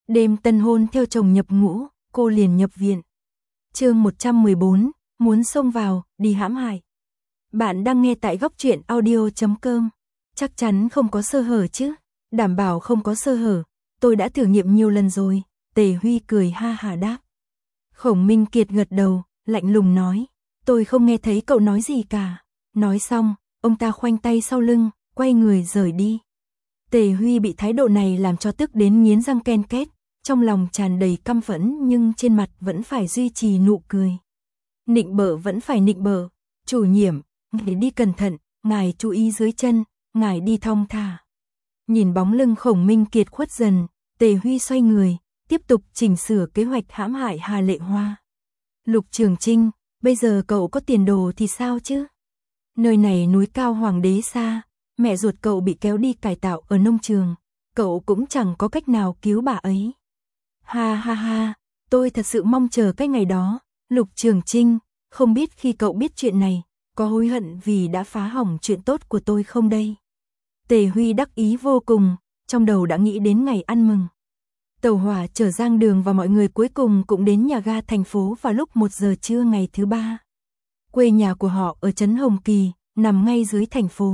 Đêm tân hôn theo chồng nhập ngũ, cô liền nhập viện. Chương 114, muốn xông vào, đi hãm hại. Bạn đang nghe tại góc truyện audio.com. Chắc chắn không có sơ hở chứ? Đảm bảo không có sơ hở, tôi đã thử nghiệm nhiều lần rồi. Tề Huy cười ha hả đáp. Khổng Minh Kiệt gật đầu, lạnh lùng nói. Tôi không nghe thấy cậu nói gì cả. Nói xong, ông ta khoanh tay sau lưng, quay người rời đi. Tề Huy bị thái độ này làm cho tức đến nghiến răng ken két, trong lòng tràn đầy căm phẫn nhưng trên mặt vẫn phải duy trì nụ cười. Nịnh bợ vẫn phải nịnh bợ, chủ nhiệm, ngài đi cẩn thận, ngài chú ý dưới chân, ngài đi thong thả. Nhìn bóng lưng Khổng Minh Kiệt khuất dần, Tề Huy xoay người, tiếp tục chỉnh sửa kế hoạch hãm hại Hà Lệ Hoa. Lục Trường Trinh, bây giờ cậu có tiền đồ thì sao chứ? Nơi này núi cao hoàng đế xa, mẹ ruột cậu bị kéo đi cải tạo ở nông trường, cậu cũng chẳng có cách nào cứu bà ấy. Ha ha ha, tôi thật sự mong chờ cái ngày đó. Lục Trường Trinh, không biết khi cậu biết chuyện này, có hối hận vì đã phá hỏng chuyện tốt của tôi không đây? Tề Huy đắc ý vô cùng, trong đầu đã nghĩ đến ngày ăn mừng. Tàu hỏa chở Giang Đường và mọi người cuối cùng cũng đến nhà ga thành phố vào lúc 1 giờ trưa ngày thứ ba. Quê nhà của họ ở trấn Hồng Kỳ, nằm ngay dưới thành phố.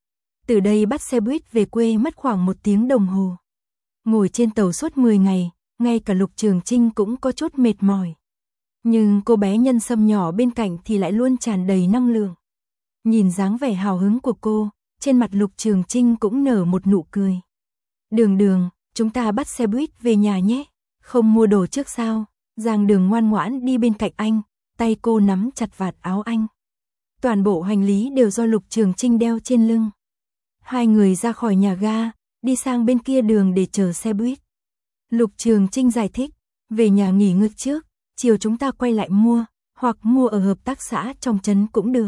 Từ đây bắt xe buýt về quê mất khoảng 1 tiếng đồng hồ. Ngồi trên tàu suốt 10 ngày, ngay cả Lục Trường Trinh cũng có chút mệt mỏi. Nhưng cô bé Nhân Sâm nhỏ bên cạnh thì lại luôn tràn đầy năng lượng. Nhìn dáng vẻ hào hứng của cô, trên mặt Lục Trường Trinh cũng nở một nụ cười. Đường Đường, chúng ta bắt xe buýt về nhà nhé, không mua đồ trước sao? Giang Đường ngoan ngoãn đi bên cạnh anh, tay cô nắm chặt vạt áo anh. Toàn bộ hành lý đều do Lục Trường Trinh đeo trên lưng. Hai người ra khỏi nhà ga, đi sang bên kia đường để chờ xe buýt. Lục Trường Trinh giải thích, về nhà nghỉ ngơi trước, chiều chúng ta quay lại mua, hoặc mua ở hợp tác xã trong trấn cũng được.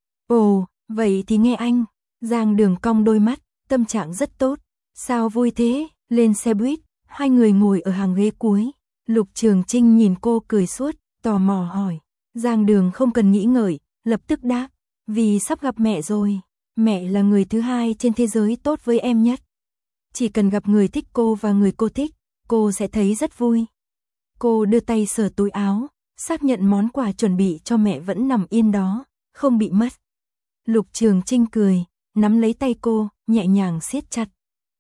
Ồ, vậy thì nghe anh. Giang Đường cong đôi mắt, tâm trạng rất tốt. Sao vui thế? Lên xe buýt, hai người ngồi ở hàng ghế cuối. Lục Trường Trinh nhìn cô cười suốt, tò mò hỏi. Giang Đường không cần nghĩ ngợi, lập tức đáp, vì sắp gặp mẹ rồi. Mẹ là người thứ hai trên thế giới tốt với em nhất. Chỉ cần gặp người thích cô và người cô thích, cô sẽ thấy rất vui. Cô đưa tay sờ túi áo, xác nhận món quà chuẩn bị cho mẹ vẫn nằm yên đó, không bị mất. Lục Trường Trinh cười, nắm lấy tay cô, nhẹ nhàng siết chặt.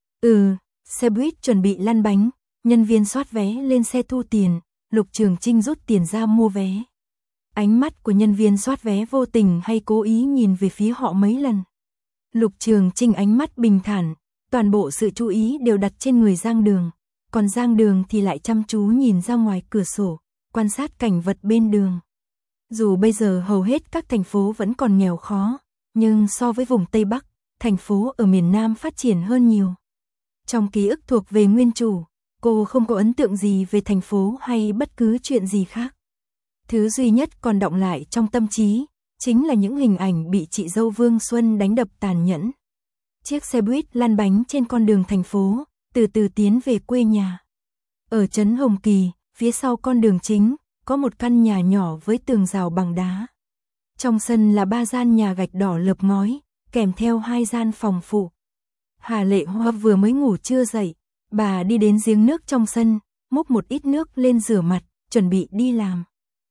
Xe buýt chuẩn bị lăn bánh, nhân viên soát vé lên xe thu tiền, Lục Trường Trinh rút tiền ra mua vé. Ánh mắt của nhân viên soát vé vô tình hay cố ý nhìn về phía họ mấy lần. Lục Trường Trinh ánh mắt bình thản, toàn bộ sự chú ý đều đặt trên người Giang Đường, còn Giang Đường thì lại chăm chú nhìn ra ngoài cửa sổ, quan sát cảnh vật bên đường. Dù bây giờ hầu hết các thành phố vẫn còn nghèo khó, nhưng so với vùng Tây Bắc, thành phố ở miền Nam phát triển hơn nhiều. Trong ký ức thuộc về nguyên chủ, cô không có ấn tượng gì về thành phố hay bất cứ chuyện gì khác. Thứ duy nhất còn đọng lại trong tâm trí, chính là những hình ảnh bị chị dâu Vương Xuân đánh đập tàn nhẫn. Chiếc xe buýt lăn bánh trên con đường thành phố, từ từ tiến về quê nhà. Ở trấn Hồng Kỳ, phía sau con đường chính, có một căn nhà nhỏ với tường rào bằng đá. Trong sân là 3 gian nhà gạch đỏ lợp ngói, kèm theo 2 gian phòng phụ. Hà Lệ Hoa vừa mới ngủ trưa dậy, bà đi đến giếng nước trong sân, múc một ít nước lên rửa mặt, chuẩn bị đi làm.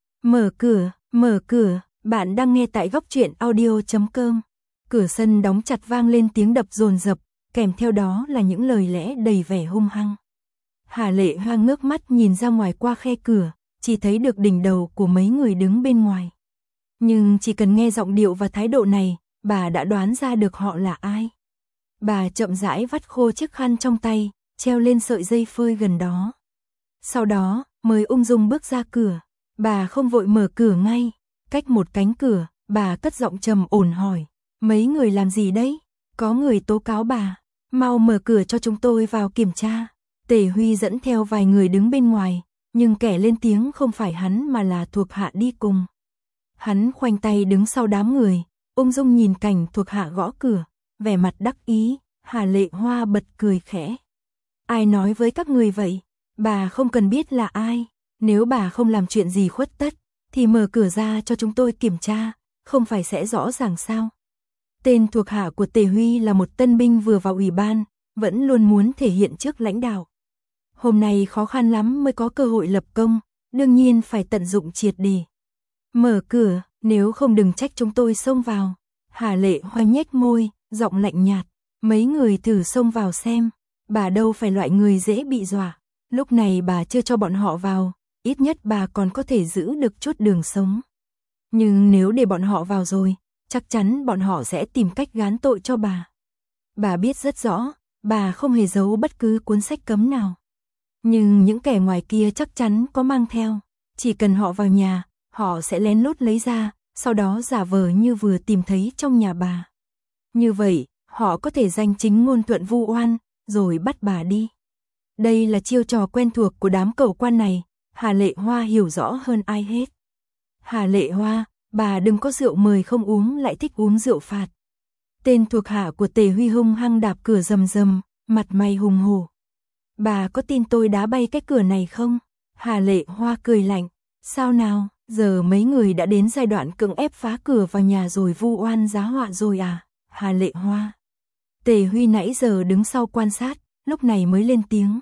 Mở cửa, bạn đang nghe tại góc truyện audio.com. Cửa sân đóng chặt vang lên tiếng đập dồn dập, kèm theo đó là những lời lẽ đầy vẻ hung hăng. Hà Lệ Hoa ngước mắt nhìn ra ngoài qua khe cửa, chỉ thấy được đỉnh đầu của mấy người đứng bên ngoài. Nhưng chỉ cần nghe giọng điệu và thái độ này, bà đã đoán ra được họ là ai. Bà chậm rãi vắt khô chiếc khăn trong tay, treo lên sợi dây phơi gần đó. Sau đó, mới ung dung bước ra cửa. Bà không vội mở cửa ngay. Cách một cánh cửa, bà cất giọng trầm ổn hỏi. Mấy người làm gì đấy? Có người tố cáo bà. Mau mở cửa cho chúng tôi vào kiểm tra. Tề Huy dẫn theo vài người đứng bên ngoài, nhưng kẻ lên tiếng không phải hắn mà là thuộc hạ đi cùng. Hắn khoanh tay đứng sau đám người, ung dung nhìn cảnh thuộc hạ gõ cửa, vẻ mặt đắc ý. Hà Lệ Hoa bật cười khẽ. Ai nói với các người vậy? Bà không cần biết là ai. Nếu bà không làm chuyện gì khuất tất, thì mở cửa ra cho chúng tôi kiểm tra, không phải sẽ rõ ràng sao? Tên thuộc hạ của Tề Huy là một tân binh vừa vào ủy ban, vẫn luôn muốn thể hiện trước lãnh đạo. Hôm nay khó khăn lắm mới có cơ hội lập công, đương nhiên phải tận dụng triệt để. Mở cửa, nếu không đừng trách chúng tôi xông vào. Hà Lệ Hoa nhếch môi, giọng lạnh nhạt. Mấy người thử xông vào xem. Bà đâu phải loại người dễ bị dọa. Lúc này bà chưa cho bọn họ vào, ít nhất bà còn có thể giữ được chút đường sống. Nhưng nếu để bọn họ vào rồi, chắc chắn bọn họ sẽ tìm cách gán tội cho bà. Bà biết rất rõ, bà không hề giấu bất cứ cuốn sách cấm nào. Nhưng những kẻ ngoài kia chắc chắn có mang theo. Chỉ cần họ vào nhà, họ sẽ lén lút lấy ra, sau đó giả vờ như vừa tìm thấy trong nhà bà. Như vậy, họ có thể danh chính ngôn thuận vu oan, rồi bắt bà đi. Đây là chiêu trò quen thuộc của đám cẩu quan này, Hà Lệ Hoa hiểu rõ hơn ai hết. Hà Lệ Hoa, bà đừng có rượu mời không uống lại thích uống rượu phạt. Tên thuộc hạ của Tề Huy hung hăng đạp cửa rầm rầm, mặt mày hùng hổ. Bà có tin tôi đá bay cái cửa này không? Hà Lệ Hoa cười lạnh. Sao nào, giờ mấy người đã đến giai đoạn cưỡng ép phá cửa vào nhà rồi vu oan giá họa rồi à? Hà Lệ Hoa. Tề Huy nãy giờ đứng sau quan sát, lúc này mới lên tiếng.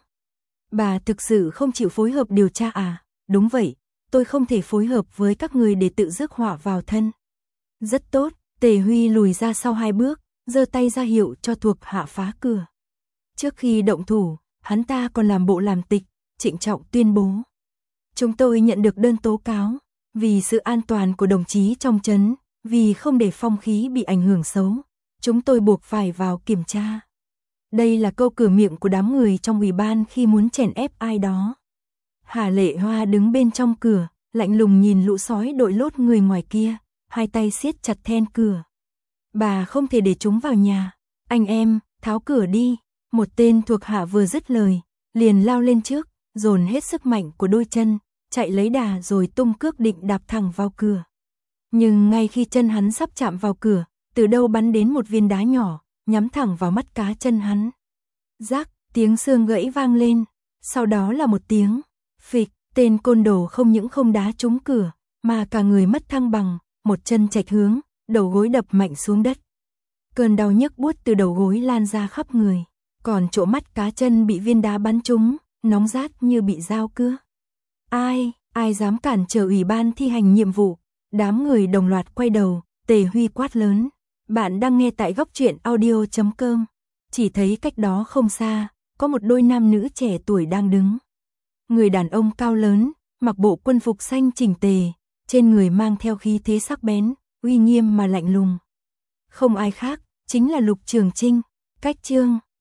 Bà thực sự không chịu phối hợp điều tra à? Đúng vậy, tôi không thể phối hợp với các người để tự rước họa vào thân. Rất tốt, Tề Huy lùi ra sau 2 bước, giơ tay ra hiệu cho thuộc hạ phá cửa. Trước khi động thủ, hắn ta còn làm bộ làm tịch, trịnh trọng tuyên bố. Chúng tôi nhận được đơn tố cáo, vì sự an toàn của đồng chí trong trấn, vì không để phong khí bị ảnh hưởng xấu, chúng tôi buộc phải vào kiểm tra. Đây là câu cửa miệng của đám người trong ủy ban khi muốn chèn ép ai đó. Hà Lệ Hoa đứng bên trong cửa, lạnh lùng nhìn lũ sói đội lốt người ngoài kia, hai tay siết chặt then cửa. Bà không thể để chúng vào nhà. Anh em, tháo cửa đi. Một tên thuộc hạ vừa dứt lời, liền lao lên trước, dồn hết sức mạnh của đôi chân, chạy lấy đà rồi tung cước định đạp thẳng vào cửa. Nhưng ngay khi chân hắn sắp chạm vào cửa, từ đâu bắn đến một viên đá nhỏ, nhắm thẳng vào mắt cá chân hắn. Rác, tiếng xương gãy vang lên, sau đó là một tiếng phịch, tên côn đồ không những không đá trúng cửa, mà cả người mất thăng bằng, một chân chệch hướng, đầu gối đập mạnh xuống đất. Cơn đau nhức buốt từ đầu gối lan ra khắp người, còn chỗ mắt cá chân bị viên đá bắn trúng, nóng rát như bị dao cưa. Ai dám cản trở ủy ban thi hành nhiệm vụ? Đám người đồng loạt quay đầu, Tề Huy quát lớn. Bạn đang nghe tại góc truyện audio.com. Chỉ thấy cách đó không xa, có một đôi nam nữ trẻ tuổi đang đứng. Người đàn ông cao lớn, mặc bộ quân phục xanh chỉnh tề, trên người mang theo khí thế sắc bén, uy nghiêm mà lạnh lùng. Không ai khác, chính là Lục Trường Chinh. Cách chương